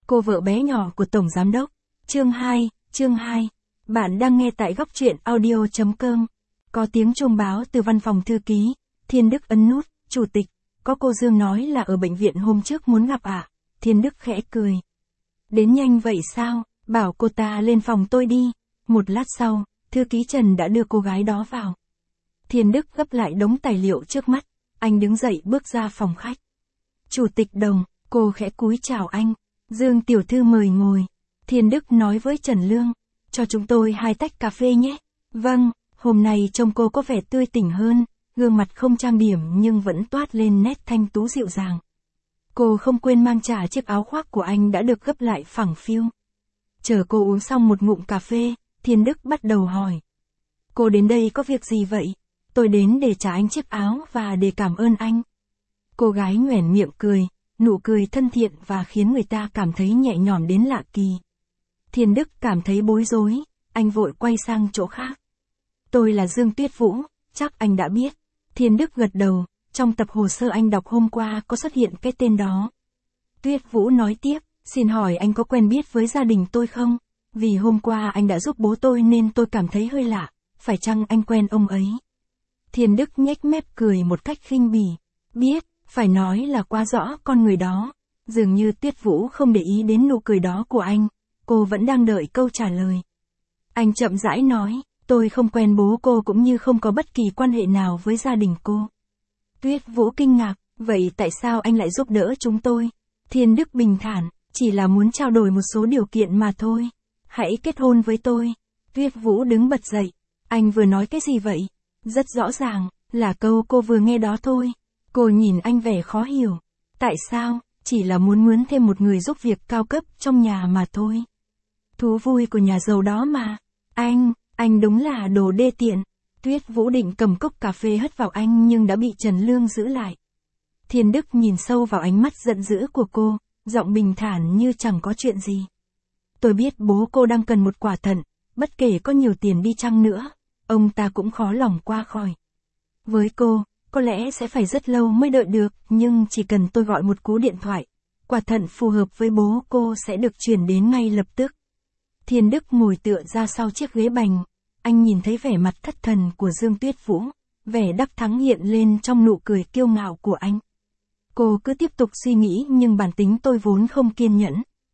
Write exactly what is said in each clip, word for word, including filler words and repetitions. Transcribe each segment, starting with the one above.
cô vợ bé nhỏ của Tổng Giám Đốc. Chương hai, chương hai. Bạn đang nghe tại góc truyện audio chấm com. Có tiếng chuông báo từ văn phòng thư ký. Thiên Đức ấn nút, chủ tịch, có cô Dương nói là ở bệnh viện hôm trước muốn gặp ạ. À? Thiên Đức khẽ cười. Đến nhanh vậy sao, bảo cô ta lên phòng tôi đi. Một lát sau, thư ký Trần đã đưa cô gái đó vào. Thiên Đức gấp lại đống tài liệu trước mắt, anh đứng dậy bước ra phòng khách. Chủ tịch Đồng, cô khẽ cúi chào anh. Dương tiểu thư mời ngồi. Thiên Đức nói với Trần Lương, cho chúng tôi hai tách cà phê nhé. Vâng, hôm nay trông cô có vẻ tươi tỉnh hơn, gương mặt không trang điểm nhưng vẫn toát lên nét thanh tú dịu dàng. Cô không quên mang trả chiếc áo khoác của anh đã được gấp lại phẳng phiu. Chờ cô uống xong một ngụm cà phê, Thiên Đức bắt đầu hỏi. Cô đến đây có việc gì vậy? Tôi đến để trả anh chiếc áo và để cảm ơn anh. Cô gái nhoẻn miệng cười, nụ cười thân thiện và khiến người ta cảm thấy nhẹ nhõm đến lạ kỳ. Thiên Đức cảm thấy bối rối, anh vội quay sang chỗ khác. Tôi là Dương Tuyết Vũ, chắc anh đã biết. Thiên Đức gật đầu, trong tập hồ sơ anh đọc hôm qua có xuất hiện cái tên đó. Tuyết Vũ nói tiếp, xin hỏi anh có quen biết với gia đình tôi không? Vì hôm qua anh đã giúp bố tôi nên tôi cảm thấy hơi lạ, phải chăng anh quen ông ấy? Thiên Đức nhếch mép cười một cách khinh bỉ. Biết, phải nói là quá rõ con người đó. Dường như Tuyết Vũ không để ý đến nụ cười đó của anh, cô vẫn đang đợi câu trả lời. Anh chậm rãi nói, tôi không quen bố cô cũng như không có bất kỳ quan hệ nào với gia đình cô. Tuyết Vũ kinh ngạc, vậy tại sao anh lại giúp đỡ chúng tôi? Thiên Đức bình thản, chỉ là muốn trao đổi một số điều kiện mà thôi. Hãy kết hôn với tôi. Tuyết Vũ đứng bật dậy. Anh vừa nói cái gì vậy? Rất rõ ràng, là câu cô vừa nghe đó thôi. Cô nhìn anh vẻ khó hiểu. Tại sao? Chỉ là muốn mướn thêm một người giúp việc cao cấp trong nhà mà thôi. Thú vui của nhà giàu đó mà. Anh, anh đúng là đồ đê tiện. Tuyết Vũ định cầm cốc cà phê hất vào anh nhưng đã bị Trần Lương giữ lại. Thiên Đức nhìn sâu vào ánh mắt giận dữ của cô, giọng bình thản như chẳng có chuyện gì. Tôi biết bố cô đang cần một quả thận, bất kể có nhiều tiền đi chăng nữa, ông ta cũng khó lòng qua khỏi. Với cô, có lẽ sẽ phải rất lâu mới đợi được, nhưng chỉ cần tôi gọi một cú điện thoại, quả thận phù hợp với bố cô sẽ được chuyển đến ngay lập tức. Thiên Đức ngồi tựa ra sau chiếc ghế bành, anh nhìn thấy vẻ mặt thất thần của Dương Tuyết Vũ, vẻ đắc thắng hiện lên trong nụ cười kiêu ngạo của anh. Cô cứ tiếp tục suy nghĩ nhưng bản tính tôi vốn không kiên nhẫn.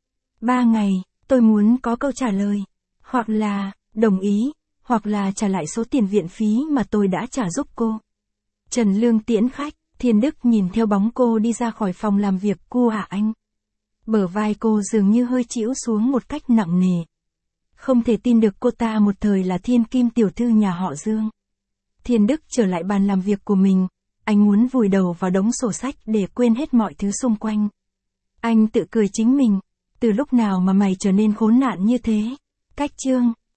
Ba ngày, tôi muốn có câu trả lời, hoặc là, đồng ý, hoặc là trả lại số tiền viện phí mà tôi đã trả giúp cô. Trần Lương tiễn khách, Thiên Đức nhìn theo bóng cô đi ra khỏi phòng làm việc cu hả anh. Bờ vai cô dường như hơi chĩu xuống một cách nặng nề. Không thể tin được cô ta một thời là thiên kim tiểu thư nhà họ Dương. Thiên Đức trở lại bàn làm việc của mình, anh muốn vùi đầu vào đống sổ sách để quên hết mọi thứ xung quanh. Anh tự cười chính mình, từ lúc nào mà mày trở nên khốn nạn như thế? Cách chương